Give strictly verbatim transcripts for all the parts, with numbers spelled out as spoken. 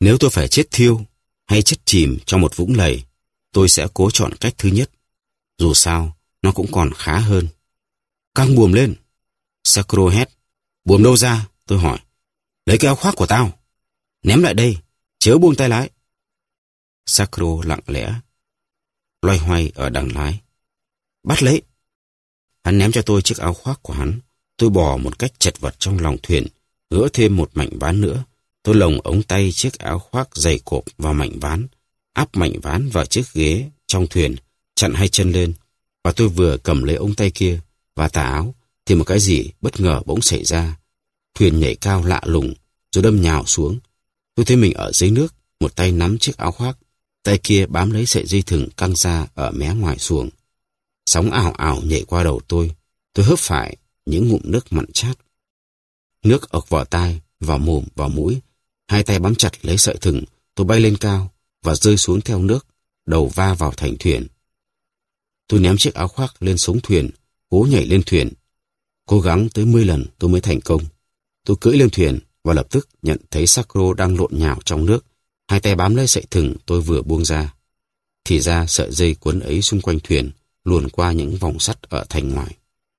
Nếu tôi phải chết thiêu hay chết chìm trong một vũng lầy, tôi sẽ cố chọn cách thứ nhất. Dù sao, nó cũng còn khá hơn. Căng buồm lên. Sakuro hét. Buồm đâu ra? Tôi hỏi. Lấy cái áo khoác của tao. Ném lại đây, chớ buông tay lái. Sakuro lặng lẽ loay hoay ở đằng lái. Bắt lấy. Hắn ném cho tôi chiếc áo khoác của hắn. Tôi bò một cách chật vật trong lòng thuyền, gỡ thêm một mảnh ván nữa. Tôi lồng ống tay chiếc áo khoác dày cộp vào mảnh ván, áp mảnh ván vào chiếc ghế trong thuyền, chặn hai chân lên. Và tôi vừa cầm lấy ống tay kia và tà áo, thì một cái gì bất ngờ bỗng xảy ra. Thuyền nhảy cao lạ lùng, rồi đâm nhào xuống. Tôi thấy mình ở dưới nước, một tay nắm chiếc áo khoác, tay kia bám lấy sợi dây thừng căng ra ở mé ngoài xuồng. Sóng ảo ảo nhảy qua đầu tôi. Tôi hớp phải những ngụm nước mặn chát. Nước ộc vào tai, vào mồm, vào mũi. Hai tay bám chặt lấy sợi thừng. Tôi bay lên cao và rơi xuống theo nước, đầu va vào thành thuyền. Tôi ném chiếc áo khoác lên sống thuyền, cố nhảy lên thuyền. Cố gắng tới mười lần tôi mới thành công. Tôi cưỡi lên thuyền và lập tức nhận thấy Sakuro đang lộn nhào trong nước. Hai tay bám lấy sợi thừng tôi vừa buông ra. Thì ra sợi dây quấn ấy xung quanh thuyền, luồn qua những vòng sắt ở thành ngoài.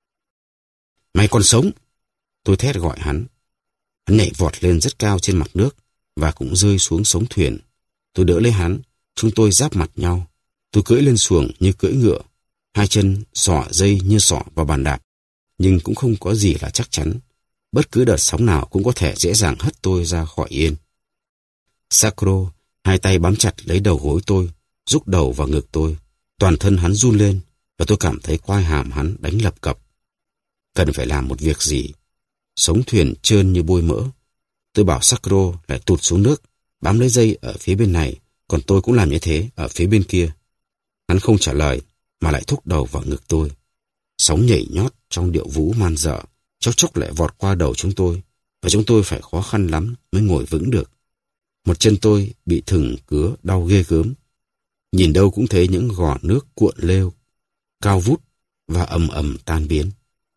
Mày còn sống! Tôi thét gọi hắn. Hắn nhảy vọt lên rất cao trên mặt nước và cũng rơi xuống sống thuyền. Tôi đỡ lấy hắn, chúng tôi giáp mặt nhau. Tôi cưỡi lên xuồng như cưỡi ngựa, hai chân xỏ dây như xỏ vào bàn đạp, nhưng cũng không có gì là chắc chắn. Bất cứ đợt sóng nào cũng có thể dễ dàng hất tôi ra khỏi yên. Sakuro, hai tay bám chặt lấy đầu gối tôi, rúc đầu vào ngực tôi. Toàn thân hắn run lên và tôi cảm thấy quai hàm hắn đánh lập cập. Cần phải làm một việc gì. Sống thuyền trơn như bôi mỡ. Tôi bảo Sakuro lại tụt xuống nước, bám lấy dây ở phía bên này, còn tôi cũng làm như thế ở phía bên kia. Hắn không trả lời mà lại thúc đầu vào ngực tôi. Sóng nhảy nhót trong điệu vũ man dợ, chốc chốc lại vọt qua đầu chúng tôi, và chúng tôi phải khó khăn lắm mới ngồi vững được. Một chân tôi bị thừng cứa đau ghê gớm. Nhìn đâu cũng thấy những gò nước cuộn lêu, cao vút và ầm ầm tan biến.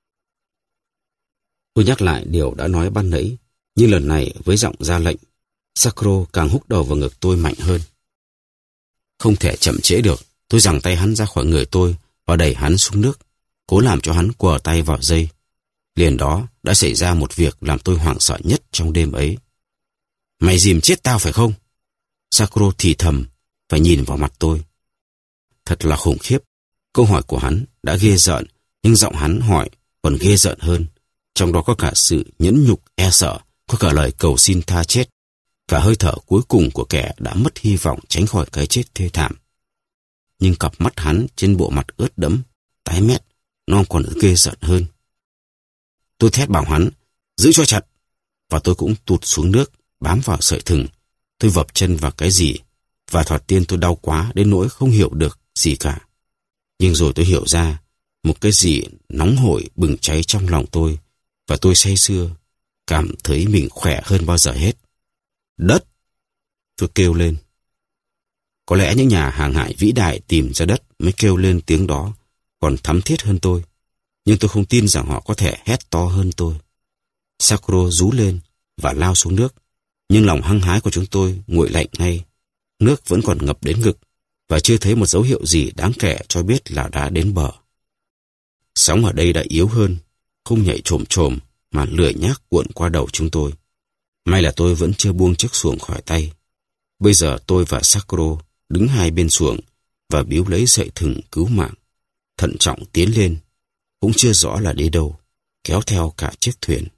Tôi nhắc lại điều đã nói ban nãy, nhưng lần này với giọng ra lệnh. Sakuro càng húc đầu vào ngực tôi mạnh hơn. Không thể chậm trễ được, tôi giằng tay hắn ra khỏi người tôi và đẩy hắn xuống nước, cố làm cho hắn quờ tay vào dây. Liền đó đã xảy ra một việc làm tôi hoảng sợ nhất trong đêm ấy. Mày dìm chết tao phải không? Sakuro thì thầm và nhìn vào mặt tôi. Thật là khủng khiếp. Câu hỏi của hắn đã ghê rợn, nhưng giọng hắn hỏi còn ghê rợn hơn. Trong đó có cả sự nhẫn nhục e sợ, có cả lời cầu xin tha chết, và hơi thở cuối cùng của kẻ đã mất hy vọng tránh khỏi cái chết thê thảm. Nhưng cặp mắt hắn trên bộ mặt ướt đẫm, tái mét, nó còn ghê rợn hơn. Tôi thét bảo hắn, giữ cho chặt, và tôi cũng tụt xuống nước, bám vào sợi thừng. Tôi vập chân vào cái gì, và thoạt tiên tôi đau quá đến nỗi không hiểu được gì cả. Nhưng rồi tôi hiểu ra, một cái gì nóng hổi bừng cháy trong lòng tôi, và tôi say sưa, cảm thấy mình khỏe hơn bao giờ hết. Đất! Tôi kêu lên. Có lẽ những nhà hàng hải vĩ đại tìm ra đất mới kêu lên tiếng đó, còn thắm thiết hơn tôi. Nhưng tôi không tin rằng họ có thể hét to hơn tôi. Sakuro rú lên và lao xuống nước, nhưng lòng hăng hái của chúng tôi nguội lạnh ngay. Nước vẫn còn ngập đến ngực, và chưa thấy một dấu hiệu gì đáng kể cho biết là đã đến bờ. Sóng ở đây đã yếu hơn, không nhảy chồm chồm mà lười nhác cuộn qua đầu chúng tôi. May là tôi vẫn chưa buông chiếc xuồng khỏi tay. Bây giờ tôi và Sakuro đứng hai bên xuồng và biếu lấy sợi thừng cứu mạng, thận trọng tiến lên, cũng chưa rõ là đi đâu, kéo theo cả chiếc thuyền.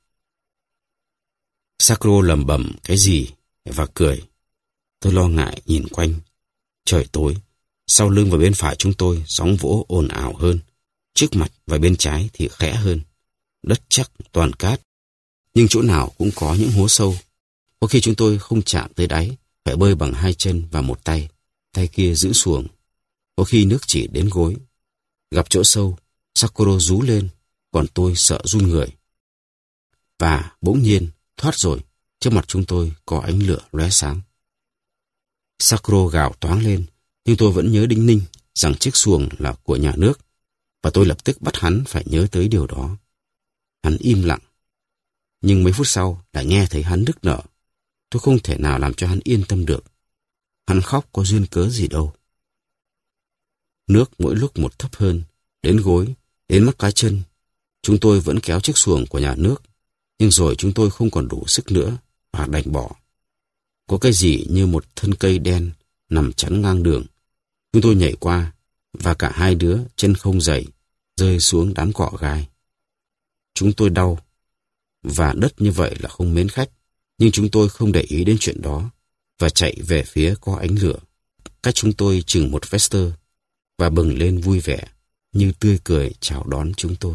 Sakuro lẩm bẩm cái gì và cười. Tôi lo ngại nhìn quanh. Trời tối, sau lưng và bên phải chúng tôi sóng vỗ ồn ào hơn, trước mặt và bên trái thì khẽ hơn. Đất chắc toàn cát, nhưng chỗ nào cũng có những hố sâu. Có khi chúng tôi không chạm tới đáy, phải bơi bằng hai chân và một tay, tay kia giữ xuồng. Có khi nước chỉ đến gối. Gặp chỗ sâu, Sakuro rú lên, còn tôi sợ run người. Và bỗng nhiên, thoát rồi, trước mặt chúng tôi có ánh lửa lóe sáng. Sakuro gào toáng lên, nhưng tôi vẫn nhớ đinh ninh rằng chiếc xuồng là của nhà nước, và tôi lập tức bắt hắn phải nhớ tới điều đó. Hắn im lặng, nhưng mấy phút sau lại nghe thấy hắn nức nở. Tôi không thể nào làm cho hắn yên tâm được. Hắn khóc có duyên cớ gì đâu. Nước mỗi lúc một thấp hơn, đến gối, đến mắt cá chân. Chúng tôi vẫn kéo chiếc xuồng của nhà nước, nhưng rồi chúng tôi không còn đủ sức nữa và đành bỏ. Có cái gì như một thân cây đen nằm chắn ngang đường. Chúng tôi nhảy qua, và cả hai đứa chân không dày, rơi xuống đám cỏ gai. Chúng tôi đau, và đất như vậy là không mến khách, nhưng chúng tôi không để ý đến chuyện đó, và chạy về phía có ánh lửa, cách chúng tôi chừng một vector, và bừng lên vui vẻ, như tươi cười chào đón chúng tôi.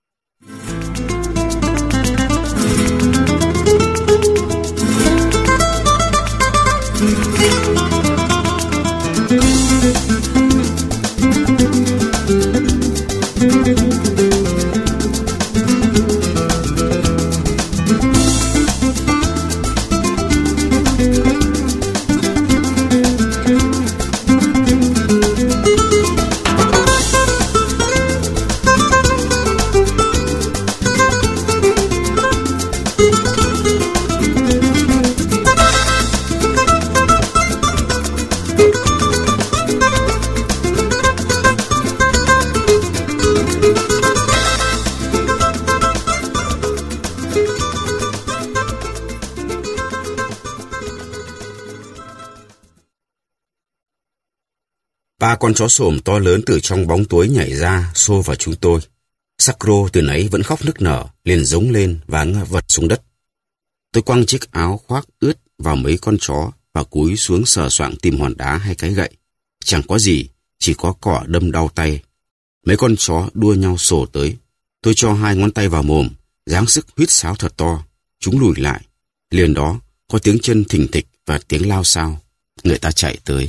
Ba con chó xồm to lớn từ trong bóng tối nhảy ra, xô vào chúng tôi. Sacro từ nãy vẫn khóc nức nở, liền giống lên và ngã vật xuống đất. Tôi quăng chiếc áo khoác ướt vào mấy con chó và cúi xuống sờ soạng tìm hòn đá hay cái gậy. Chẳng có gì, chỉ có cỏ đâm đau tay. Mấy con chó đua nhau sổ tới. Tôi cho hai ngón tay vào mồm, giáng sức huýt sáo thật to. Chúng lùi lại. Liền đó, có tiếng chân thình thịch và tiếng lao xao. Người ta chạy tới.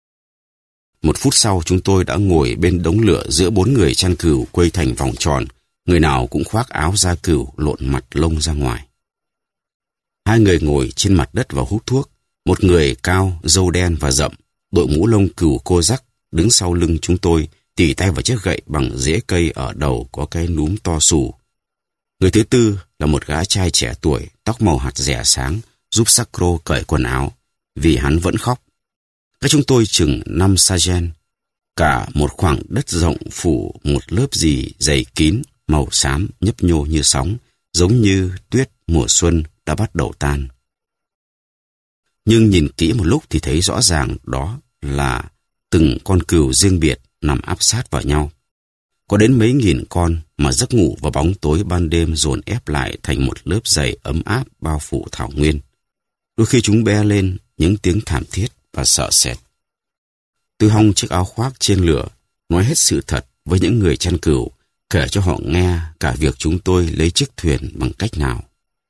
Một phút sau chúng tôi đã ngồi bên đống lửa giữa bốn người chăn cừu quây thành vòng tròn, người nào cũng khoác áo da cừu lộn mặt lông ra ngoài. Hai người ngồi trên mặt đất và hút thuốc, một người cao, râu đen và rậm, đội mũ lông cừu cô rắc, đứng sau lưng chúng tôi, tì tay vào chiếc gậy bằng rễ cây ở đầu có cái núm to xù. Người thứ tư là một gã trai trẻ tuổi, tóc màu hạt dẻ sáng, giúp Sacro cởi quần áo, vì hắn vẫn khóc. Cách chúng tôi chừng năm sa-gen, cả một khoảng đất rộng phủ một lớp gì dày kín, màu xám nhấp nhô như sóng, giống như tuyết mùa xuân đã bắt đầu tan. Nhưng nhìn kỹ một lúc thì thấy rõ ràng đó là từng con cừu riêng biệt nằm áp sát vào nhau. Có đến mấy nghìn con mà giấc ngủ vào bóng tối ban đêm dồn ép lại thành một lớp dày ấm áp bao phủ thảo nguyên. Đôi khi chúng be lên những tiếng thảm thiết và sợ sệt. Tôi hong chiếc áo khoác trên lửa, nói hết sự thật với những người chăn cừu, kể cho họ nghe cả việc chúng tôi lấy chiếc thuyền bằng cách nào.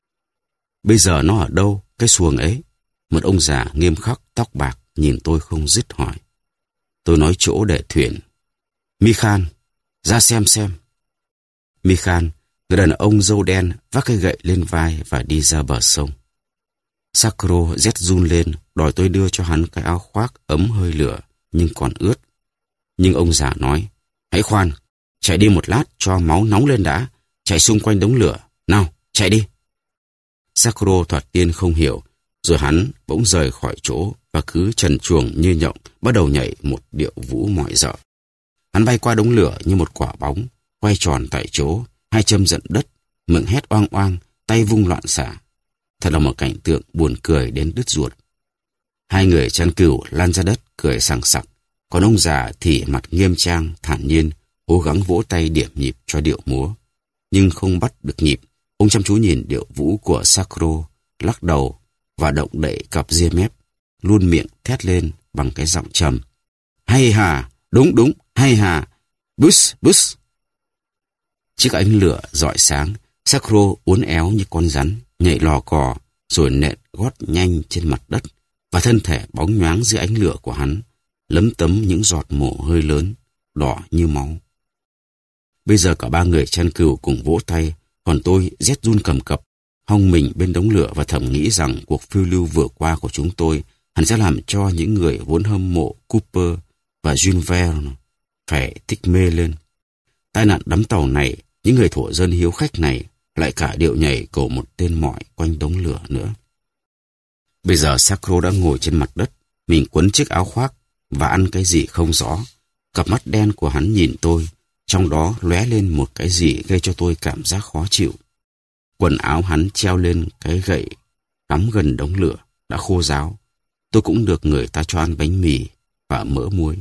Bây giờ nó ở đâu, cái xuồng ấy? Một ông già nghiêm khắc, tóc bạc, nhìn tôi không dứt hỏi. Tôi nói chỗ để thuyền. Mikhan, ra xem xem. Mikhan, người đàn ông râu đen, vác cái gậy lên vai và đi ra bờ sông. Sacro rét run lên, đòi tôi đưa cho hắn cái áo khoác ấm hơi lửa, nhưng còn ướt. Nhưng ông già nói, hãy khoan, chạy đi một lát cho máu nóng lên đã, chạy xung quanh đống lửa, nào, chạy đi. Sacro thoạt tiên không hiểu, rồi hắn bỗng rời khỏi chỗ và cứ trần truồng như nhộng, bắt đầu nhảy một điệu vũ mọi dợ. Hắn bay qua đống lửa như một quả bóng, quay tròn tại chỗ, hai chân giận đất, miệng hét oang oang, tay vung loạn xạ. Thật là một cảnh tượng buồn cười đến đứt ruột. Hai người chăn cừu lăn ra đất cười sảng sặc, còn ông già thì mặt nghiêm trang, thản nhiên, cố gắng vỗ tay điểm nhịp cho điệu múa. Nhưng không bắt được nhịp, ông chăm chú nhìn điệu vũ của Sacro, lắc đầu và động đậy cặp ria mép, luôn miệng thét lên bằng cái giọng trầm. Hay hà, đúng đúng, hay hà, bus, bus. Chiếc ánh lửa rọi sáng, Sacro uốn éo như con rắn, nhảy lò cò, rồi nện gót nhanh trên mặt đất, và thân thể bóng nhoáng dưới ánh lửa của hắn, lấm tấm những giọt mồ hôi lớn, đỏ như máu. Bây giờ cả ba người chăn cừu cùng vỗ tay, còn tôi rét run cầm cập, hong mình bên đống lửa và thầm nghĩ rằng cuộc phiêu lưu vừa qua của chúng tôi hẳn sẽ làm cho những người vốn hâm mộ Cooper và Jules Verne phải thích mê lên. Tai nạn đắm tàu này, những người thổ dân hiếu khách này, lại cả điệu nhảy cầu một tên mỏi quanh đống lửa nữa. Bây giờ Sacro đã ngồi trên mặt đất, mình quấn chiếc áo khoác và ăn cái gì không rõ. Cặp mắt đen của hắn nhìn tôi, trong đó lóe lên một cái gì gây cho tôi cảm giác khó chịu. Quần áo hắn treo lên cái gậy cắm gần đống lửa, đã khô ráo. Tôi cũng được người ta cho ăn bánh mì và mỡ muối.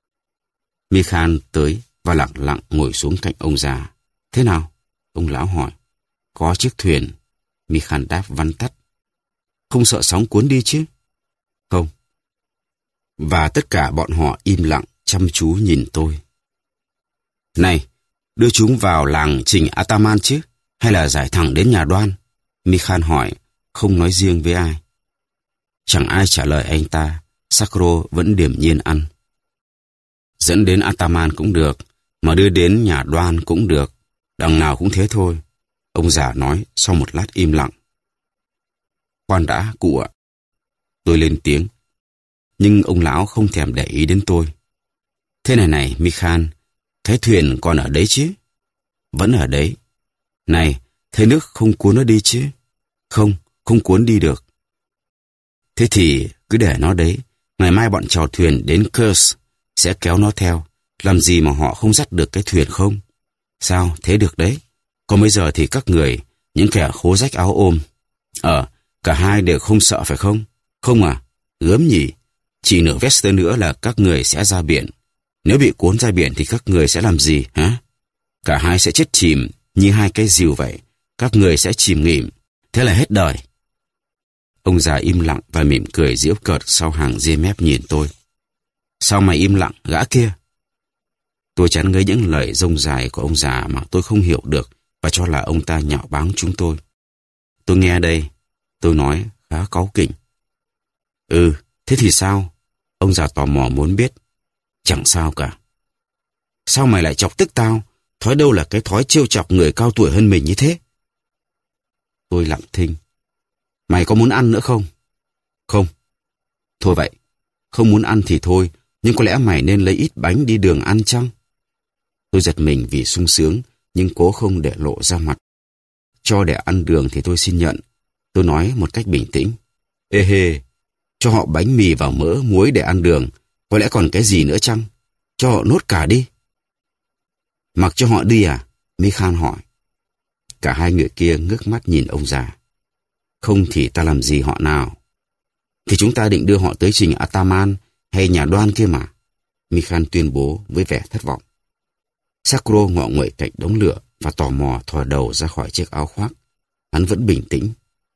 Mikhan tới và lặng lặng ngồi xuống cạnh ông già. Thế nào? Ông lão hỏi. Có chiếc thuyền. Mikhan đáp vắn tắt. Không sợ sóng cuốn đi chứ? Không. Và tất cả bọn họ im lặng chăm chú nhìn tôi. Này, đưa chúng vào làng Trình Ataman chứ? Hay là giải thẳng đến nhà Đoan? Mikhan hỏi, không nói riêng với ai. Chẳng ai trả lời anh ta. Sacro vẫn điềm nhiên ăn. Dẫn đến Ataman cũng được, mà đưa đến nhà Đoan cũng được. Đằng nào cũng thế thôi. Ông già nói sau một lát im lặng. Khoan đã, cụ ạ. Tôi lên tiếng. Nhưng ông lão không thèm để ý đến tôi. Thế này này, Mikhan, cái thuyền còn ở đấy chứ? Vẫn ở đấy. Này, thế nước không cuốn nó đi chứ? Không, không cuốn đi được. Thế thì cứ để nó đấy. Ngày mai bọn chèo thuyền đến Kursk sẽ kéo nó theo. Làm gì mà họ không dắt được cái thuyền không? Sao, thế được đấy. Còn bây giờ thì các người, những kẻ khố rách áo ôm. Ờ, cả hai đều không sợ phải không? Không à, gớm nhỉ. Chỉ nửa vest nữa là các người sẽ ra biển. Nếu bị cuốn ra biển thì các người sẽ làm gì, hả? Cả hai sẽ chết chìm như hai cái rìu vậy. Các người sẽ chìm nghỉm. Thế là hết đời. Ông già im lặng và mỉm cười giễu cợt sau hàng ria mép nhìn tôi. Sao mày im lặng, gã kia? Tôi chán ngấy những lời rông dài của ông già mà tôi không hiểu được và cho là ông ta nhạo báng chúng tôi. Tôi nghe đây, tôi nói khá cáu kỉnh. Ừ, thế thì sao? Ông già tò mò muốn biết. Chẳng sao cả. Sao mày lại chọc tức tao? Thói đâu là cái thói trêu chọc người cao tuổi hơn mình như thế? Tôi lặng thinh. Mày có muốn ăn nữa không? Không. Thôi vậy, không muốn ăn thì thôi, nhưng có lẽ mày nên lấy ít bánh đi đường ăn chăng? Tôi giật mình vì sung sướng, nhưng cố không để lộ ra mặt. Cho để ăn đường thì tôi xin nhận. Tôi nói một cách bình tĩnh. Ê hê, cho họ bánh mì vào mỡ, muối để ăn đường. Có lẽ còn cái gì nữa chăng? Cho họ nốt cả đi. Mặc cho họ đi à? Mikhan hỏi. Cả hai người kia ngước mắt nhìn ông già. Không thì ta làm gì họ nào? Thì chúng ta định đưa họ tới Trình Ataman hay nhà Đoan kia mà. Mikhan tuyên bố với vẻ thất vọng. Sacro ngọ nguậy cạnh đống lửa và tò mò thò đầu ra khỏi chiếc áo khoác. Hắn vẫn bình tĩnh.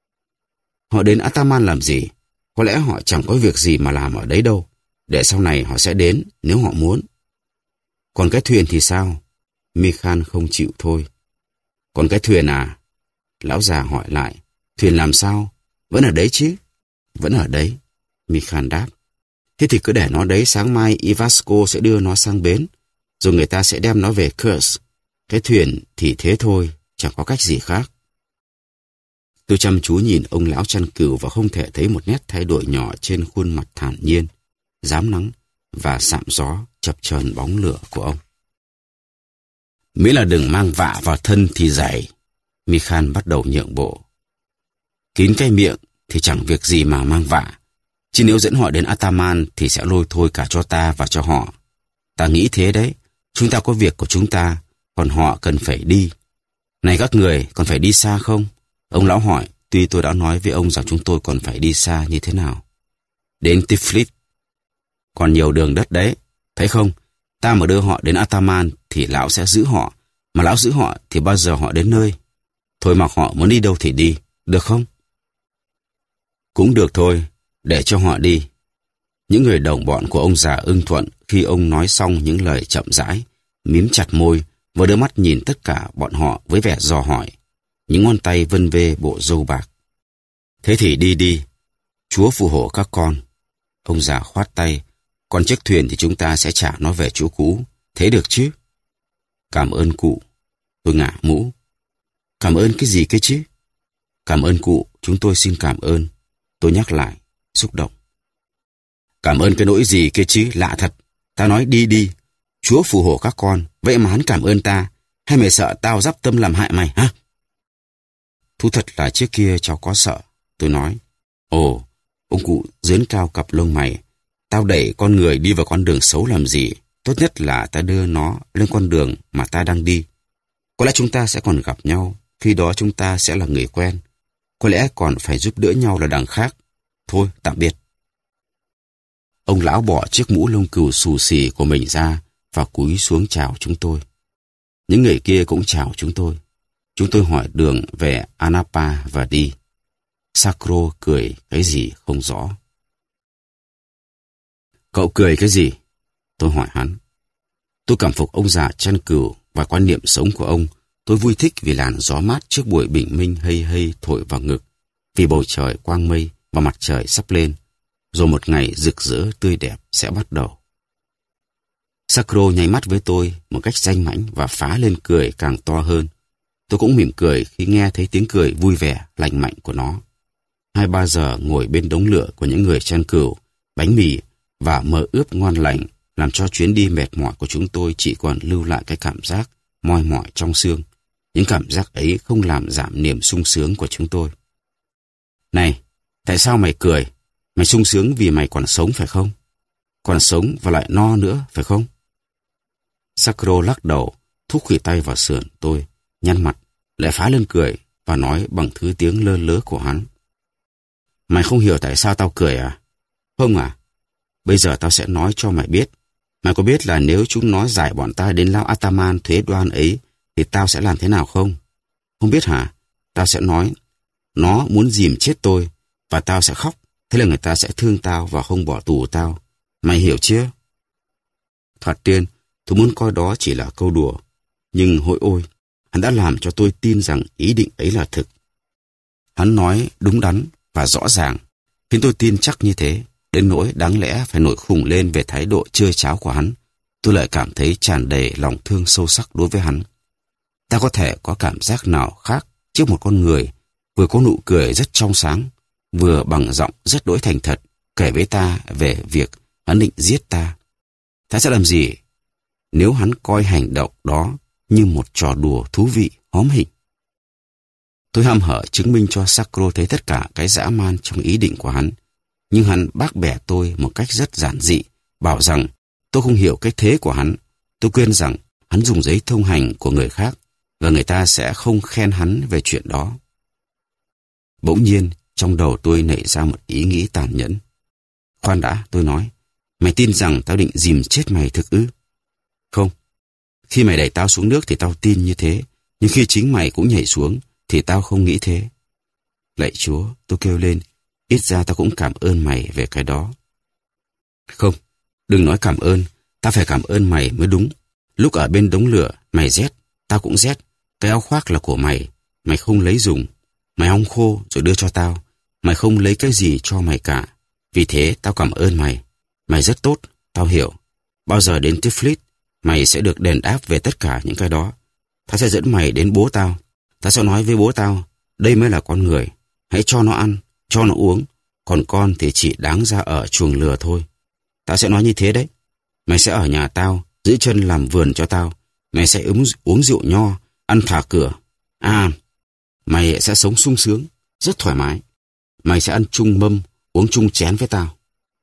Họ đến Ataman làm gì? Có lẽ họ chẳng có việc gì mà làm ở đấy đâu. Để sau này họ sẽ đến nếu họ muốn. Còn cái thuyền thì sao? Mikhan không chịu thôi. Còn cái thuyền à? Lão già hỏi lại. Thuyền làm sao? Vẫn ở đấy chứ? Vẫn ở đấy. Mikhan đáp. Thế thì cứ để nó đấy, sáng mai Ivasco sẽ đưa nó sang bến. Rồi người ta sẽ đem nó về Kursk. Cái thuyền thì thế thôi, chẳng có cách gì khác. Tôi chăm chú nhìn ông lão chăn cừu và không thể thấy một nét thay đổi nhỏ trên khuôn mặt thản nhiên, rám nắng và sạm gió chập chờn bóng lửa của ông. Miễn là đừng mang vạ vào thân thì dày. Mikhan bắt đầu nhượng bộ. Kín cái miệng thì chẳng việc gì mà mang vạ. Chứ nếu dẫn họ đến Ataman thì sẽ lôi thôi cả cho ta và cho họ. Ta nghĩ thế đấy. Chúng ta có việc của chúng ta, còn họ cần phải đi. Này các người, còn phải đi xa không? Ông lão hỏi, tuy tôi đã nói với ông rằng chúng tôi còn phải đi xa như thế nào. Đến Tiflis. Còn nhiều đường đất đấy. Thấy không? Ta mà đưa họ đến Ataman thì lão sẽ giữ họ. Mà lão giữ họ thì bao giờ họ đến nơi? Thôi mặc họ muốn đi đâu thì đi. Được không? Cũng được thôi. Để cho họ đi. Những người đồng bọn của ông già ưng thuận khi ông nói xong những lời chậm rãi, mím chặt môi và đưa mắt nhìn tất cả bọn họ với vẻ dò hỏi. Những ngón tay vân vê bộ râu bạc. Thế thì đi đi. Chúa phù hộ các con. Ông già khoát tay. Còn chiếc thuyền thì chúng ta sẽ trả nó về chỗ cũ. Thế được chứ? Cảm ơn cụ. Tôi ngả mũ. Cảm ơn cái gì cái chứ? Cảm ơn cụ, chúng tôi xin cảm ơn. Tôi nhắc lại, xúc động. Cảm ơn cái nỗi gì kia chứ, lạ thật. Ta nói đi đi. Chúa phù hộ các con, vậy mà hắn cảm ơn ta. Hay mày sợ tao dắp tâm làm hại mày, hả? Thú thật là trước kia cháu có sợ. Tôi nói, ồ, Ông cụ dướn cao cặp lông mày. Tao đẩy con người đi vào con đường xấu làm gì? Tốt nhất là ta đưa nó lên con đường mà ta đang đi. Có lẽ chúng ta sẽ còn gặp nhau, khi đó chúng ta sẽ là người quen. Có lẽ còn phải giúp đỡ nhau là đằng khác. Thôi, tạm biệt. Ông lão bỏ chiếc mũ lông cừu xù xì của mình ra và cúi xuống chào chúng tôi. Những người kia cũng chào chúng tôi. Chúng tôi hỏi đường về Anapa và đi. Sacro cười cái gì không rõ. Cậu cười cái gì? Tôi hỏi hắn. Tôi cảm phục ông già chăn cừu và quan niệm sống của ông. Tôi vui thích vì làn gió mát trước buổi bình minh hây hây thổi vào ngực, vì bầu trời quang mây và mặt trời sắp lên, rồi một ngày rực rỡ tươi đẹp sẽ bắt đầu. Sacro nháy mắt với tôi một cách danh mãnh và phá lên cười càng to hơn. Tôi cũng mỉm cười khi nghe thấy tiếng cười vui vẻ, lành mạnh của nó. Hai ba giờ ngồi bên đống lửa của những người chăn cừu, bánh mì và mỡ ướp ngon lành làm cho chuyến đi mệt mỏi của chúng tôi chỉ còn lưu lại cái cảm giác moi mỏi trong xương. Những cảm giác ấy không làm giảm niềm sung sướng của chúng tôi. Này, tại sao mày cười? Mày sung sướng vì mày còn sống phải không? Còn sống và lại no nữa phải không? Sacro lắc đầu, thúc khỉu tay vào sườn tôi, nhăn mặt, lại phá lên cười và nói bằng thứ tiếng lơ lớ của hắn. Mày không hiểu tại sao tao cười à? Không à? Bây giờ tao sẽ nói cho mày biết. Mày có biết là nếu chúng nó giải bọn ta đến lão Ataman thuế đoan ấy thì tao sẽ làm thế nào không? Không biết hả? Tao sẽ nói nó muốn dìm chết tôi và tao sẽ khóc. Thế là người ta sẽ thương tao và không bỏ tù tao. Mày hiểu chưa? Thoạt tiên, tôi muốn coi đó chỉ là câu đùa. Nhưng hỡi ôi, hắn đã làm cho tôi tin rằng ý định ấy là thực. Hắn nói đúng đắn và rõ ràng, khiến tôi tin chắc như thế. Đến nỗi đáng lẽ phải nổi khùng lên về thái độ chơi cháo của hắn, tôi lại cảm thấy tràn đầy lòng thương sâu sắc đối với hắn. Ta có thể có cảm giác nào khác trước một con người vừa có nụ cười rất trong sáng, vừa bằng giọng rất đỗi thành thật kể với ta về việc hắn định giết ta. Ta sẽ làm gì nếu hắn coi hành động đó như một trò đùa thú vị hóm hỉnh? Tôi hăm hở chứng minh cho Sacro thấy tất cả cái dã man trong ý định của hắn. Nhưng hắn bác bẻ tôi một cách rất giản dị, bảo rằng tôi không hiểu cái thế của hắn. Tôi khuyên rằng hắn dùng giấy thông hành của người khác và người ta sẽ không khen hắn về chuyện đó. Bỗng nhiên, trong đầu tôi nảy ra một ý nghĩ tàn nhẫn. Khoan đã, tôi nói, mày tin rằng tao định dìm chết mày thực ư? Không. Khi mày đẩy tao xuống nước thì tao tin như thế, nhưng khi chính mày cũng nhảy xuống thì tao không nghĩ thế. Lạy Chúa, tôi kêu lên, ít ra tao cũng cảm ơn mày về cái đó. Không, đừng nói cảm ơn, tao phải cảm ơn mày mới đúng. Lúc ở bên đống lửa, mày rét, tao cũng rét. Cái áo khoác là của mày, mày không lấy dùng. Mày hong khô rồi đưa cho tao, mày không lấy cái gì cho mày cả. Vì thế tao cảm ơn mày. Mày rất tốt, tao hiểu. Bao giờ đến Tiflis, mày sẽ được đền đáp về tất cả những cái đó. Tao sẽ dẫn mày đến bố tao. Tao sẽ nói với bố tao, đây mới là con người. Hãy cho nó ăn, cho nó uống. Còn con thì chỉ đáng ra ở chuồng lừa thôi. Tao sẽ nói như thế đấy. Mày sẽ ở nhà tao, giữ chân làm vườn cho tao. Mày sẽ uống, uống rượu nho, ăn thả cửa. À, mày sẽ sống sung sướng, rất thoải mái. Mày sẽ ăn chung mâm, uống chung chén với tao.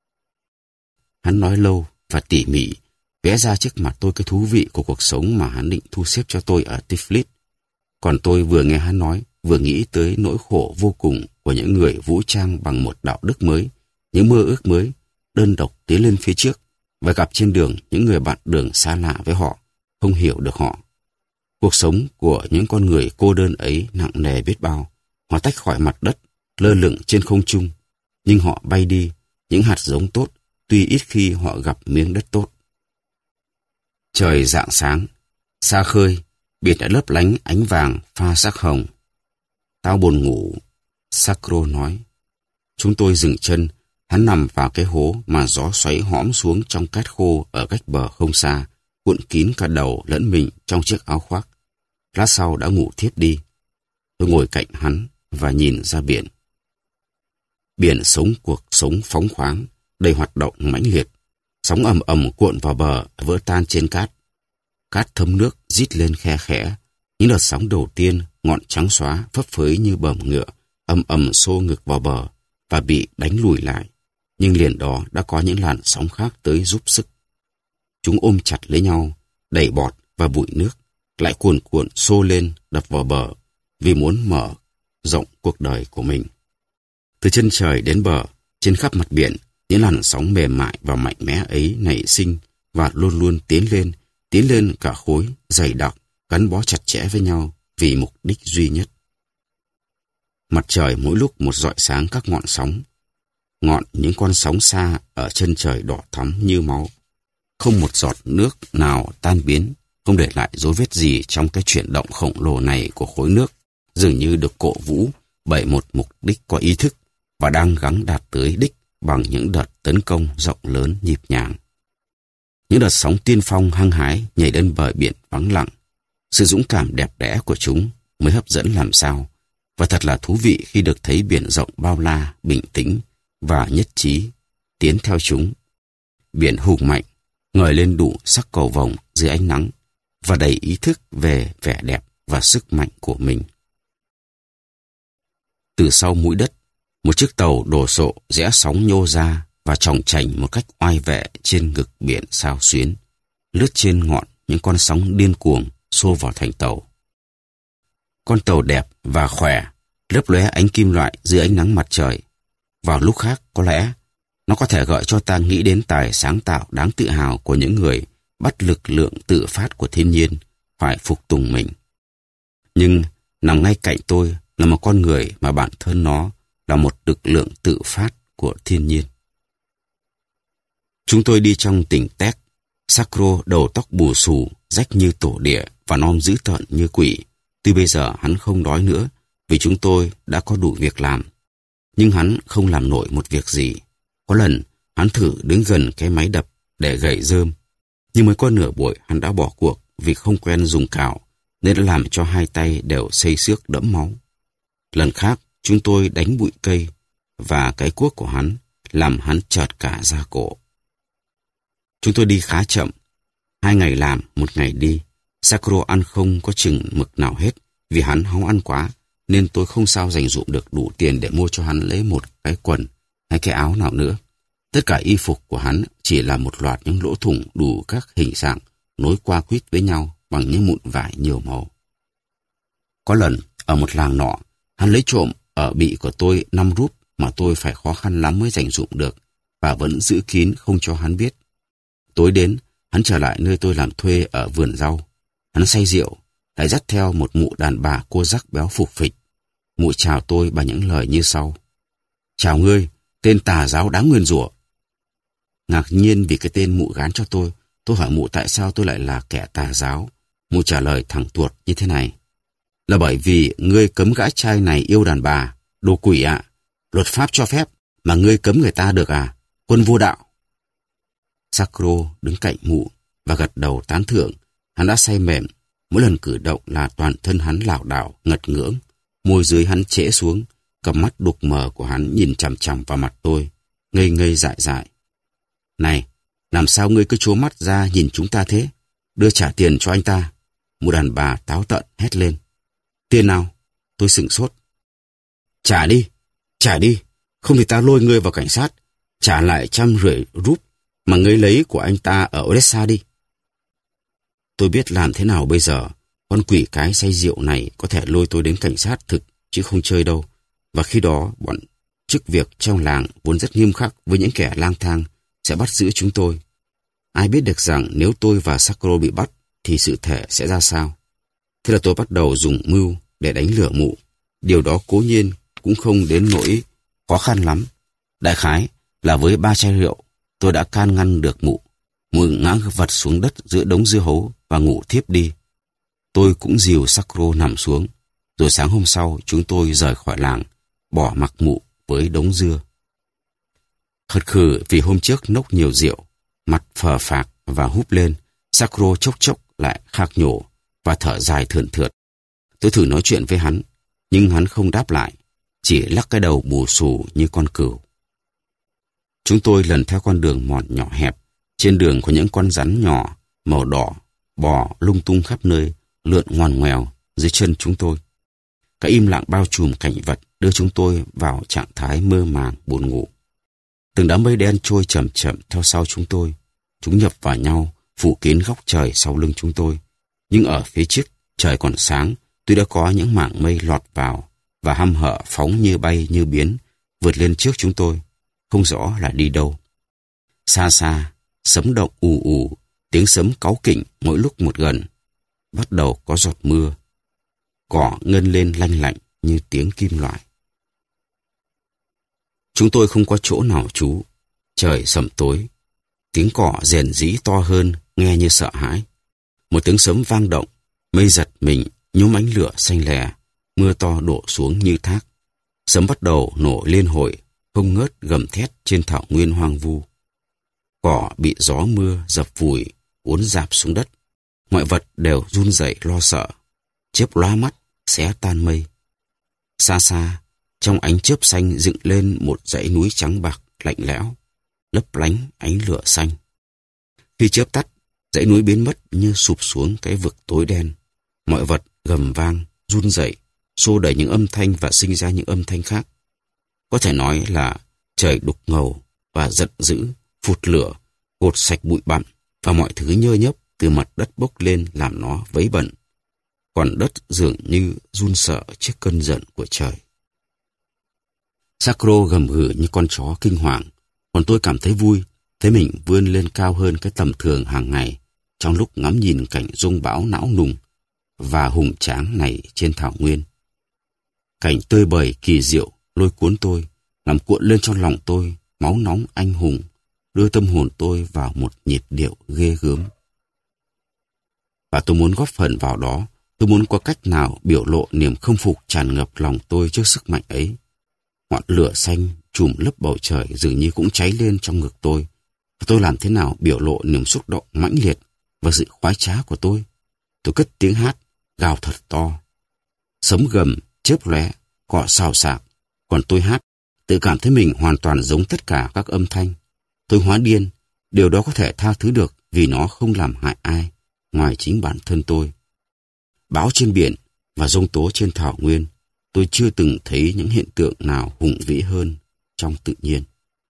Hắn nói lâu và tỉ mỉ, vẽ ra trước mặt tôi cái thú vị của cuộc sống mà hắn định thu xếp cho tôi ở Tiflis. Còn tôi vừa nghe hắn nói, vừa nghĩ tới nỗi khổ vô cùng của những người vũ trang bằng một đạo đức mới, những mơ ước mới, đơn độc tiến lên phía trước và gặp trên đường những người bạn đường xa lạ với họ, không hiểu được họ. Cuộc sống của những con người cô đơn ấy nặng nề biết bao. Họ tách khỏi mặt đất, lơ lửng trên không trung, nhưng họ bay đi, những hạt giống tốt, tuy ít khi họ gặp miếng đất tốt. Trời rạng sáng, xa khơi, biển đã lấp lánh ánh vàng pha sắc hồng. Tao buồn ngủ, Sacro nói. Chúng tôi dừng chân, hắn nằm vào cái hố mà gió xoáy hõm xuống trong cát khô ở cách bờ không xa, cuộn kín cả đầu lẫn mình trong chiếc áo khoác. Lát sau đã ngủ thiếp đi. Tôi ngồi cạnh hắn và nhìn ra biển. Biển sống cuộc sống phóng khoáng, đầy hoạt động mãnh liệt. Sóng ầm ầm cuộn vào bờ, vỡ tan trên cát. Cát thấm nước rít lên khe khẽ. Những đợt sóng đầu tiên, ngọn trắng xóa, phấp phới như bờm ngựa, ầm ầm xô ngực vào bờ, và bị đánh lùi lại, nhưng liền đó đã có những làn sóng khác tới giúp sức. Chúng ôm chặt lấy nhau, đẩy bọt và bụi nước, lại cuồn cuộn xô lên đập vào bờ, vì muốn mở rộng cuộc đời của mình. Từ chân trời đến bờ, trên khắp mặt biển, những làn sóng mềm mại và mạnh mẽ ấy nảy sinh và luôn luôn tiến lên, tiến lên cả khối, dày đặc, gắn bó chặt chẽ với nhau vì mục đích duy nhất. Mặt trời mỗi lúc một rọi sáng các ngọn sóng. Ngọn những con sóng xa ở chân trời đỏ thắm như máu. Không một giọt nước nào tan biến, không để lại dấu vết gì trong cái chuyển động khổng lồ này của khối nước, dường như được cổ vũ bởi một mục đích có ý thức và đang gắng đạt tới đích bằng những đợt tấn công rộng lớn nhịp nhàng. Những đợt sóng tiên phong hăng hái nhảy lên bờ biển vắng lặng. Sự dũng cảm đẹp đẽ của chúng mới hấp dẫn làm sao, và thật là thú vị khi được thấy biển rộng bao la, bình tĩnh và nhất trí tiến theo chúng. Biển hùng mạnh, ngời lên đủ sắc cầu vồng dưới ánh nắng và đầy ý thức về vẻ đẹp và sức mạnh của mình. Từ sau mũi đất, một chiếc tàu đồ sộ rẽ sóng nhô ra và chòng chành một cách oai vệ trên ngực biển xao xuyến, lướt trên ngọn những con sóng điên cuồng xô vào thành tàu. Con tàu đẹp và khỏe, lấp lóe ánh kim loại dưới ánh nắng mặt trời. Vào lúc khác có lẽ nó có thể gợi cho ta nghĩ đến tài sáng tạo đáng tự hào của những người bắt lực lượng tự phát của thiên nhiên phải phục tùng mình. Nhưng nằm ngay cạnh tôi là một con người mà bản thân nó là một lực lượng tự phát của thiên nhiên. Chúng tôi đi trong tỉnh Tex. Sacro đầu tóc bù xù, rách như tổ địa và non dữ tợn như quỷ. Tuy bây giờ hắn không đói nữa vì chúng tôi đã có đủ việc làm. Nhưng hắn không làm nổi một việc gì. Có lần hắn thử đứng gần cái máy đập để gảy rơm. Nhưng mới có nửa buổi hắn đã bỏ cuộc vì không quen dùng cào, nên đã làm cho hai tay đều xây xước đẫm máu. Lần khác chúng tôi đánh bụi cây và cái cuốc của hắn làm hắn chợt cả da cổ. Chúng tôi đi khá chậm. Hai ngày làm, một ngày đi. Sacro ăn không có chừng mực nào hết. Vì hắn háu ăn quá, nên tôi không sao dành dụm được đủ tiền để mua cho hắn lấy một cái quần hay cái áo nào nữa. Tất cả y phục của hắn chỉ là một loạt những lỗ thủng đủ các hình dạng nối qua quýt với nhau bằng những mụn vải nhiều màu. Có lần, ở một làng nọ, hắn lấy trộm ở bị của tôi năm rúp mà tôi phải khó khăn lắm mới dành dụm được và vẫn giữ kín không cho hắn biết. Tối đến, hắn trở lại nơi tôi làm thuê ở vườn rau. Hắn say rượu, lại dắt theo một mụ đàn bà cô rắc béo phục phịch. Mụ chào tôi bằng những lời như sau: "Chào ngươi, tên tà giáo đáng nguyền rủa." Ngạc nhiên vì cái tên mụ gán cho tôi, tôi hỏi mụ tại sao tôi lại là kẻ tà giáo. Mụ trả lời thẳng tuột như thế này: "Là bởi vì ngươi cấm gã trai này yêu đàn bà, đồ quỷ ạ. Luật pháp cho phép, mà ngươi cấm người ta được à, quân vô đạo." Sacro đứng cạnh mụ và gật đầu tán thưởng. Hắn đã say mềm, mỗi lần cử động là toàn thân hắn lảo đảo, ngật ngưỡng. Môi dưới hắn trễ xuống, cặp mắt đục mờ của hắn nhìn chằm chằm vào mặt tôi, ngây ngây dại dại. "Này, làm sao ngươi cứ trố mắt ra nhìn chúng ta thế? Đưa trả tiền cho anh ta." Một đàn bà táo tợn hét lên. "Tiền nào?" Tôi sửng sốt. "Trả đi, trả đi, không thì ta lôi ngươi vào cảnh sát. Trả lại trăm rưỡi rúp mà ngươi lấy của anh ta ở Odessa đi." Tôi biết làm thế nào bây giờ. Con quỷ cái say rượu này có thể lôi tôi đến cảnh sát thực chứ không chơi đâu. Và khi đó bọn chức việc trong làng vốn rất nghiêm khắc với những kẻ lang thang sẽ bắt giữ chúng tôi. Ai biết được rằng nếu tôi và Sacro bị bắt thì sự thể sẽ ra sao. Thế là tôi bắt đầu dùng mưu để đánh lừa mụ. Điều đó cố nhiên cũng không đến nỗi khó khăn lắm. Đại khái là với ba chai rượu tôi đã can ngăn được mụ. Mụ ngã vật xuống đất giữa đống dưa hấu và ngủ thiếp đi. Tôi cũng dìu Sacro nằm xuống. Rồi sáng hôm sau chúng tôi rời khỏi làng, bỏ mặc mụ với đống dưa. Khật khử vì hôm trước nốc nhiều rượu, mặt phờ phạc và húp lên, Sacro chốc chốc lại khạc nhổ và thở dài thườn thượt. Tôi thử nói chuyện với hắn, nhưng hắn không đáp lại, chỉ lắc cái đầu bù xù như con cừu. Chúng tôi lần theo con đường mòn nhỏ hẹp. Trên đường có những con rắn nhỏ, màu đỏ, bò lung tung khắp nơi, lượn ngoằn ngoèo dưới chân chúng tôi. Cái im lặng bao trùm cảnh vật đưa chúng tôi vào trạng thái mơ màng buồn ngủ. Từng đám mây đen trôi chậm chậm theo sau chúng tôi. Chúng nhập vào nhau, phủ kín góc trời sau lưng chúng tôi. Nhưng ở phía trước, trời còn sáng, tuy đã có những mảng mây lọt vào và hăm hở phóng như bay như biến, vượt lên trước chúng tôi, không rõ là đi đâu. Xa xa, sấm động ù ù, tiếng sấm cáu kỉnh mỗi lúc một gần. Bắt đầu có giọt mưa. Cỏ ngân lên lanh lạnh như tiếng kim loại. Chúng tôi không có chỗ nào trú. Trời sẩm tối. Tiếng cỏ rền rĩ to hơn, nghe như sợ hãi. Một tiếng sấm vang động, mây giật mình, nhúm ánh lửa xanh lè. Mưa to đổ xuống như thác. Sấm bắt đầu nổ liên hồi, không ngớt gầm thét trên thảo nguyên hoang vu. Cỏ bị gió mưa dập vùi, uốn rạp xuống đất. Mọi vật đều run rẩy lo sợ. Chớp lóa mắt, xé tan mây. Xa xa, trong ánh chớp xanh dựng lên một dãy núi trắng bạc lạnh lẽo, lấp lánh ánh lửa xanh. Khi chớp tắt, dãy núi biến mất như sụp xuống cái vực tối đen. Mọi vật gầm vang, run rẩy, xô đẩy những âm thanh và sinh ra những âm thanh khác. Có thể nói là trời đục ngầu và giận dữ, phụt lửa, gột sạch bụi bặm và mọi thứ nhơ nhớp từ mặt đất bốc lên làm nó vấy bẩn. Còn đất dường như run sợ trước cơn giận của trời. Sakuro gầm gừ như con chó kinh hoàng, còn tôi cảm thấy vui, thấy mình vươn lên cao hơn cái tầm thường hàng ngày trong lúc ngắm nhìn cảnh rông bão não nùng và hùng tráng này trên thảo nguyên. Cảnh tươi bời kỳ diệu lôi cuốn tôi, làm cuộn lên trong lòng tôi máu nóng anh hùng, đưa tâm hồn tôi vào một nhịp điệu ghê gớm. Và tôi muốn góp phần vào đó. Tôi muốn có cách nào biểu lộ niềm khâm phục tràn ngập lòng tôi trước sức mạnh ấy. Ngọn lửa xanh trùm lấp bầu trời dường như cũng cháy lên trong ngực tôi. Và tôi làm thế nào biểu lộ niềm xúc động mãnh liệt và sự khoái trá của tôi. Tôi cất tiếng hát, gào thật to. Sấm gầm, chớp lóe, cỏ xào xạc. Còn tôi hát, tự cảm thấy mình hoàn toàn giống tất cả các âm thanh. Tôi hóa điên, điều đó có thể tha thứ được vì nó không làm hại ai ngoài chính bản thân tôi. Bão trên biển và giông tố trên thảo nguyên, tôi chưa từng thấy những hiện tượng nào hùng vĩ hơn trong tự nhiên.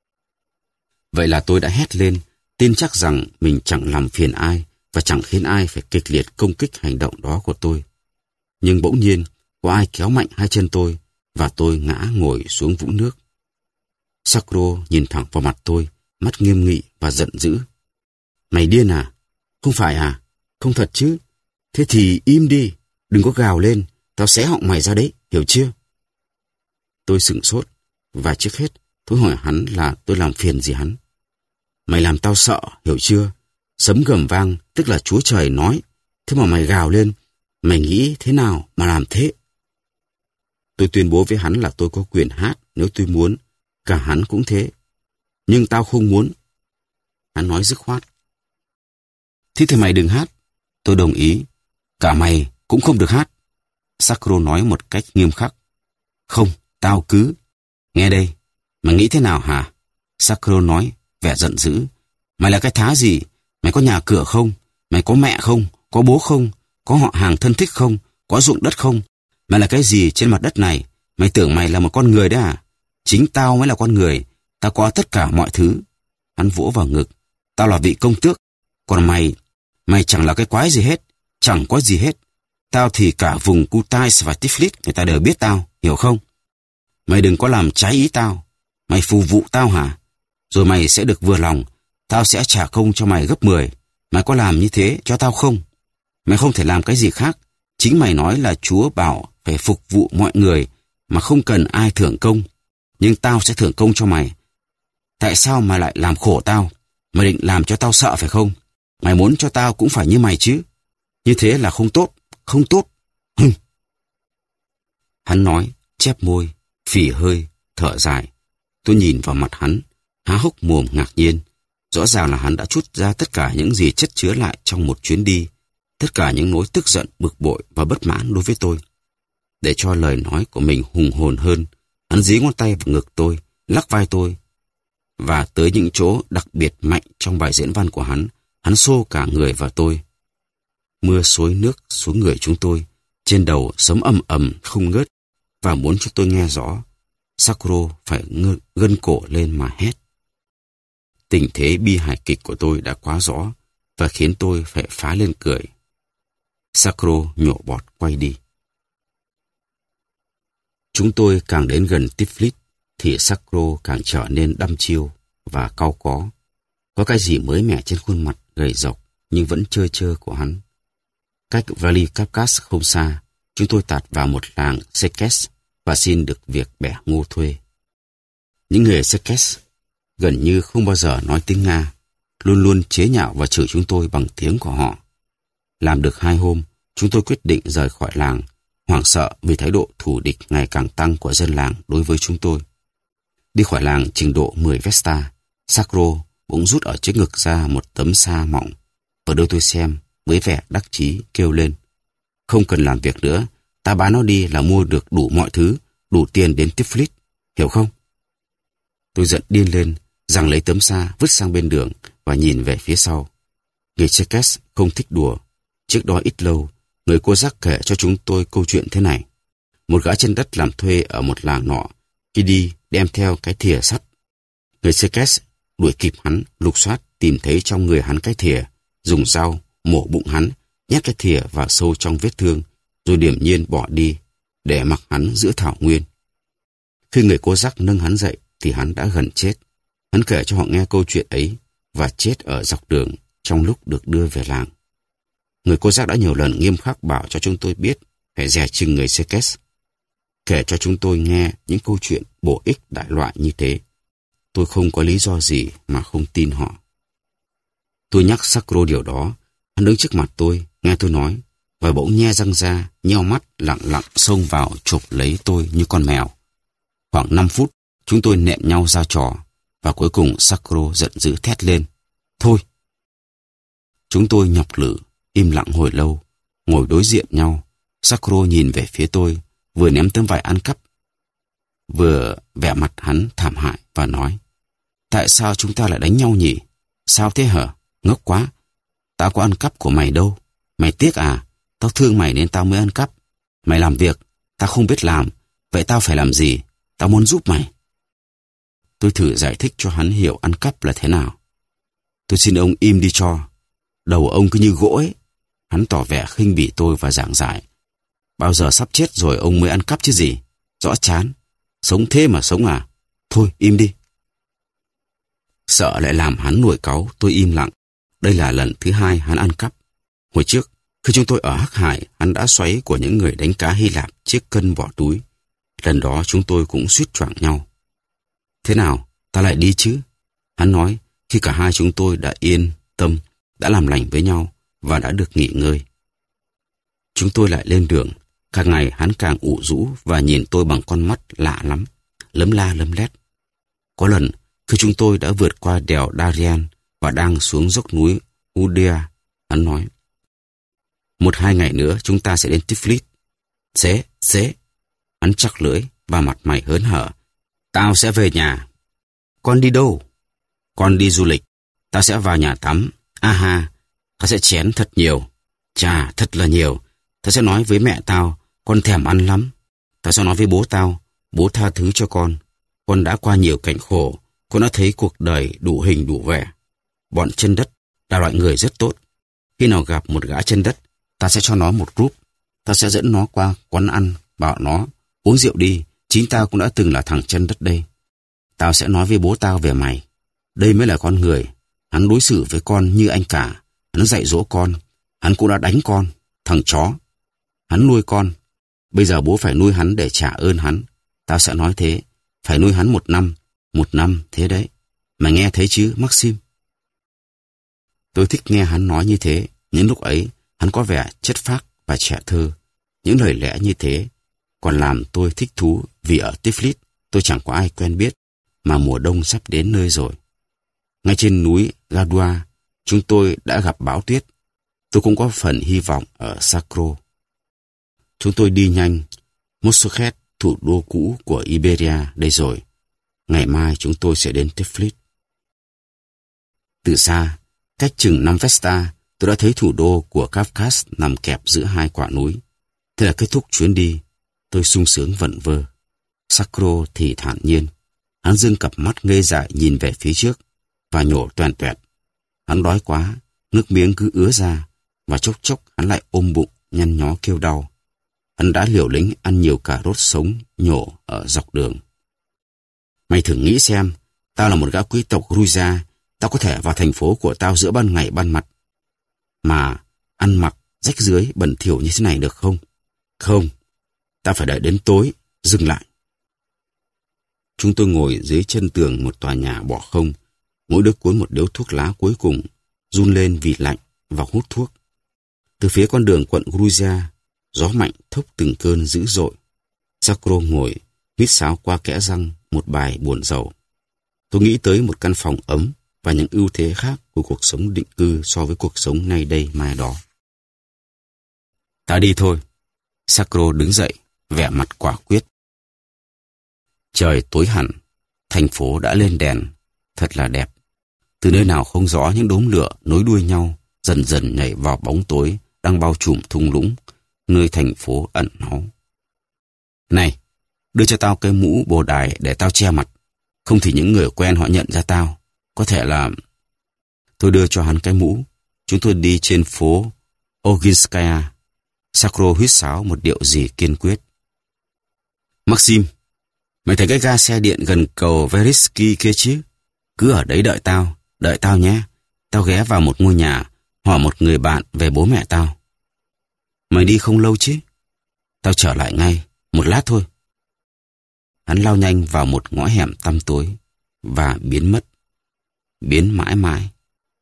Vậy là tôi đã hét lên, tin chắc rằng mình chẳng làm phiền ai và chẳng khiến ai phải kịch liệt công kích hành động đó của tôi. Nhưng bỗng nhiên, có ai kéo mạnh hai chân tôi và tôi ngã ngồi xuống vũng nước. Sakuro nhìn thẳng vào mặt tôi, mắt nghiêm nghị và giận dữ. Mày điên à? Không phải à? Không thật chứ? Thế thì im đi, đừng có gào lên, tao xé họng mày ra đấy, hiểu chưa? Tôi sửng sốt, và trước hết tôi hỏi hắn là tôi làm phiền gì hắn. Mày làm tao sợ, hiểu chưa? Sấm gầm vang, tức là Chúa Trời nói, thế mà mày gào lên, mày nghĩ thế nào mà làm thế? Tôi tuyên bố với hắn là tôi có quyền hát nếu tôi muốn, cả hắn cũng thế. Nhưng tao không muốn. Hắn nói dứt khoát. Thế thì mày đừng hát. Tôi đồng ý. Cả mày cũng không được hát. Sakuro nói một cách nghiêm khắc. Không, tao cứ. Nghe đây, mày nghĩ thế nào hả? Sakuro nói, vẻ giận dữ. Mày là cái thá gì? Mày có nhà cửa không? Mày có mẹ không? Có bố không? Có họ hàng thân thích không? Có ruộng đất không? Mày là cái gì trên mặt đất này? Mày tưởng mày là một con người đấy à? Chính tao mới là con người. Tao có tất cả mọi thứ. Hắn vỗ vào ngực. Tao là vị công tước. Còn mày, mày chẳng là cái quái gì hết. Chẳng có gì hết. Tao thì cả vùng Kutais và Tiflis người ta đều biết tao, hiểu không? Mày đừng có làm trái ý tao. Mày phù vụ tao hả? Rồi mày sẽ được vừa lòng. Tao sẽ trả công cho mày gấp mười. Mày có làm như thế cho tao không? Mày không thể làm cái gì khác. Chính mày nói là Chúa bảo phải phục vụ mọi người mà không cần ai thưởng công. Nhưng tao sẽ thưởng công cho mày. Tại sao mày lại làm khổ tao? Mày định làm cho tao sợ phải không? Mày muốn cho tao cũng phải như mày chứ. Như thế là không tốt, không tốt. Hừm. Hắn nói, chép môi, phì hơi, thở dài. Tôi nhìn vào mặt hắn, há hốc mồm ngạc nhiên. Rõ ràng là hắn đã trút ra tất cả những gì chất chứa lại trong một chuyến đi. Tất cả những nỗi tức giận, bực bội và bất mãn đối với tôi. Để cho lời nói của mình hùng hồn hơn, hắn dí ngón tay vào ngực tôi, lắc vai tôi. Và tới những chỗ đặc biệt mạnh trong bài diễn văn của hắn, hắn xô cả người vào tôi. Mưa xối nước xuống người chúng tôi, trên đầu sấm ầm ầm không ngớt. và muốn cho tôi nghe rõ, Sakuro phải ngơ, gân cổ lên mà hét. Tình thế bi hài kịch của tôi đã quá rõ và khiến tôi phải phá lên cười. Sakuro nhổ bọt quay đi. Chúng tôi càng đến gần Tiflis thì Sakuro càng trở nên đăm chiêu và cau có. Có cái gì mới mẻ trên khuôn mặt gầy rộc nhưng vẫn trơ trơ của hắn. Cách Vladikavkaz không xa, chúng tôi tạt vào một làng Sekes và xin được việc bẻ ngô thuê. Những người Sekes gần như không bao giờ nói tiếng Nga, luôn luôn chế nhạo và chửi chúng tôi bằng tiếng của họ. Làm được hai hôm, chúng tôi quyết định rời khỏi làng, hoảng sợ vì thái độ thù địch ngày càng tăng của dân làng đối với chúng tôi. Đi khỏi làng trình độ mười Vesta, Sakuro bỗng rút ở trước ngực ra một tấm sa mỏng và đưa tôi xem với vẻ đắc chí kêu lên. Không cần làm việc nữa, ta bán nó đi là mua được đủ mọi thứ, đủ tiền đến Tiflis, hiểu không? Tôi giận điên lên, giằng lấy tấm sa vứt sang bên đường và nhìn về phía sau. Người Sekes không thích đùa. Trước đó ít lâu, người cô giác kể cho chúng tôi câu chuyện thế này. Một gã chân đất làm thuê ở một làng nọ, khi đi đem theo cái thìa sắt. Người Sekes đuổi kịp hắn, lục soát, tìm thấy trong người hắn cái thìa, dùng dao mổ bụng hắn, nhét cái thìa vào sâu trong vết thương, rồi điềm nhiên bỏ đi, để mặc hắn giữa thảo nguyên. Khi người cô giác nâng hắn dậy, thì hắn đã gần chết. Hắn kể cho họ nghe câu chuyện ấy và chết ở dọc đường trong lúc được đưa về làng. Người cô giác đã nhiều lần nghiêm khắc bảo cho chúng tôi biết phải dè chừng người Sekes, kể cho chúng tôi nghe những câu chuyện bổ ích đại loại như thế. Tôi không có lý do gì mà không tin họ. Tôi nhắc Sakuro điều đó. Hắn đứng trước mặt tôi, nghe tôi nói, và bỗng nhe răng ra, nheo mắt, lặng lặng xông vào chụp lấy tôi như con mèo. Khoảng năm phút, chúng tôi nện nhau ra trò, và cuối cùng Sakuro giận dữ thét lên. Thôi! Chúng tôi nhọc lử, im lặng hồi lâu, ngồi đối diện nhau. Sakuro nhìn về phía tôi, vừa ném tấm vải ăn cắp, vừa vẻ mặt hắn thảm hại và nói. Tại sao chúng ta lại đánh nhau nhỉ? Sao thế hả? Ngốc quá! Tao có ăn cắp của mày đâu. Mày tiếc à? Tao thương mày nên tao mới ăn cắp. Mày làm việc, tao không biết làm. Vậy tao phải làm gì? Tao muốn giúp mày. Tôi thử giải thích cho hắn hiểu ăn cắp là thế nào. Tôi xin ông im đi cho. Đầu ông cứ như gỗ ấy. Hắn tỏ vẻ khinh bỉ tôi và giảng giải. Bao giờ sắp chết rồi ông mới ăn cắp chứ gì? Rõ chán. Sống thế mà sống à? Thôi im đi. Sợ lại làm hắn nổi cáu, tôi im lặng. Đây là lần thứ hai hắn ăn cắp. Hồi trước, khi chúng tôi ở Hắc Hải, hắn đã xoáy của những người đánh cá Hy Lạp chiếc cân vỏ túi. Lần đó chúng tôi cũng suýt choạng nhau. Thế nào, ta lại đi chứ? Hắn nói khi cả hai chúng tôi đã yên tâm, đã làm lành với nhau và đã được nghỉ ngơi. Chúng tôi lại lên đường. Càng ngày hắn càng ủ rũ và nhìn tôi bằng con mắt lạ lắm, lấm la lấm lét. Có lần, khi chúng tôi đã vượt qua đèo Darien và đang xuống dốc núi Udea, hắn nói. Một hai ngày nữa chúng ta sẽ đến Tiflis. Dễ, dễ. Hắn chắc lưỡi và mặt mày hớn hở. Tao sẽ về nhà. Con đi đâu? Con đi du lịch. Tao sẽ vào nhà tắm. A ha, tao sẽ chén thật nhiều. Chà, thật là nhiều. Tao sẽ nói với mẹ tao, con thèm ăn lắm. Tao sẽ nói với bố tao, bố tha thứ cho con. Con đã qua nhiều cảnh khổ. Con đã thấy cuộc đời đủ hình đủ vẻ. Bọn chân đất là loại người rất tốt. Khi nào gặp một gã chân đất, ta sẽ cho nó một group. Ta sẽ dẫn nó qua quán ăn, bảo nó uống rượu đi. Chính tao cũng đã từng là thằng chân đất đây. Tao sẽ nói với bố tao về mày. Đây mới là con người. Hắn đối xử với con như anh cả. Hắn dạy dỗ con. Hắn cũng đã đánh con. Thằng chó. Hắn nuôi con. Bây giờ bố phải nuôi hắn để trả ơn hắn. Tao sẽ nói thế. Phải nuôi hắn một năm. Một năm thế đấy. Mày nghe thấy chứ, Maxim? Tôi thích nghe hắn nói như thế. Những lúc ấy, hắn có vẻ chất phác và trẻ thơ. Những lời lẽ như thế còn làm tôi thích thú vì ở Tiflis tôi chẳng có ai quen biết, mà mùa đông sắp đến nơi rồi. Ngay trên núi Gadua, chúng tôi đã gặp bão tuyết. Tôi cũng có phần hy vọng ở Sakro. Chúng tôi đi nhanh. Moskhet, thủ đô cũ của Iberia, đây rồi. Ngày mai chúng tôi sẽ đến Tiflis. Từ xa, cách chừng năm Vesta, tôi đã thấy thủ đô của Kafkas nằm kẹp giữa hai quả núi. Thế là kết thúc chuyến đi. Tôi sung sướng vẩn vơ. Sacro thì thản nhiên. Hắn dương cặp mắt ngây dại nhìn về phía trước và nhổ toẹn toẹt. Hắn đói quá, nước miếng cứ ứa ra, và chốc chốc hắn lại ôm bụng, nhăn nhó kêu đau. Hắn đã liều lĩnh ăn nhiều cà rốt sống nhổ ở dọc đường. Mày thử nghĩ xem, tao là một gã quý tộc Ruiza, tao có thể vào thành phố của tao giữa ban ngày ban mặt, mà ăn mặc rách rưới bẩn thỉu như thế này được không? Không, tao phải đợi đến tối, dừng lại. Chúng tôi ngồi dưới chân tường một tòa nhà bỏ không, mỗi đứa cuốn một điếu thuốc lá cuối cùng, run lên vì lạnh và hút thuốc. Từ phía con đường quận Grugia, gió mạnh thốc từng cơn dữ dội. Sacro ngồi, huýt sáo qua kẽ răng một bài buồn rầu. Tôi nghĩ tới một căn phòng ấm và những ưu thế khác của cuộc sống định cư so với cuộc sống nay đây mai đó. Ta đi thôi. Sacro đứng dậy, vẻ mặt quả quyết. Trời tối hẳn, thành phố đã lên đèn, thật là đẹp. Từ nơi nào không rõ những đốm lửa nối đuôi nhau, dần dần nhảy vào bóng tối đang bao trùm thung lũng, nơi thành phố ẩn náu. Này, đưa cho tao cái mũ bồ đài để tao che mặt, không thì những người quen họ nhận ra tao. Có thể là... Tôi đưa cho hắn cái mũ. Chúng tôi đi trên phố Oginskaya. Sacro huýt sáo một điệu gì kiên quyết. Maxim, mày thấy cái ga xe điện gần cầu Verisky kia chứ? Cứ ở đấy đợi tao, đợi tao nhé. Tao ghé vào một ngôi nhà, hỏi một người bạn về bố mẹ tao. Mày đi không lâu chứ? Tao trở lại ngay, một lát thôi. Hắn lao nhanh vào một ngõ hẻm tăm tối và biến mất. Biến mãi mãi.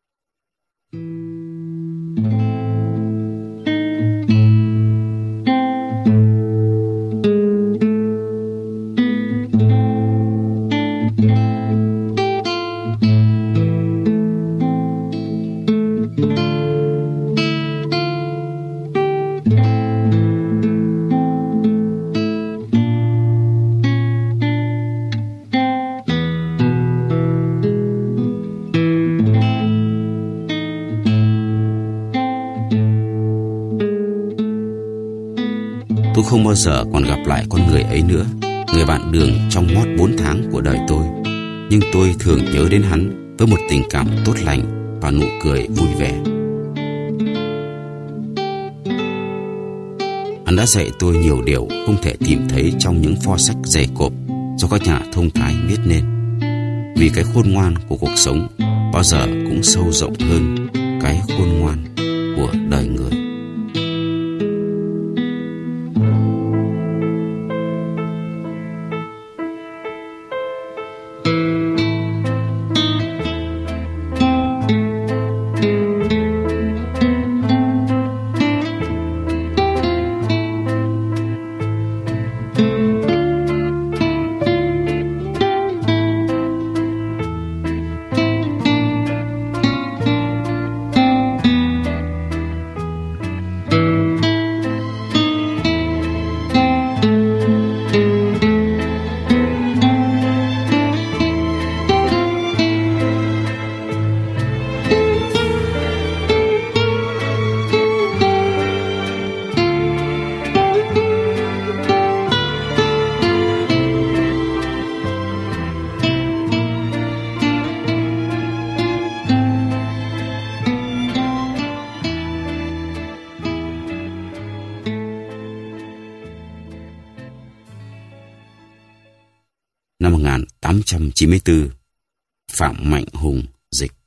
Tôi không bao giờ còn gặp lại con người ấy nữa, người bạn đường trong mót bốn tháng của đời tôi. Nhưng tôi thường nhớ đến hắn với một tình cảm tốt lành và nụ cười vui vẻ. Hắn đã dạy tôi nhiều điều không thể tìm thấy trong những pho sách dày cộp do các nhà thông thái viết nên. Vì cái khôn ngoan của cuộc sống bao giờ cũng sâu rộng hơn cái khôn ngoan của đời người. Năm một nghìn tám trăm chín mươi tư, Phạm Mạnh Hùng dịch.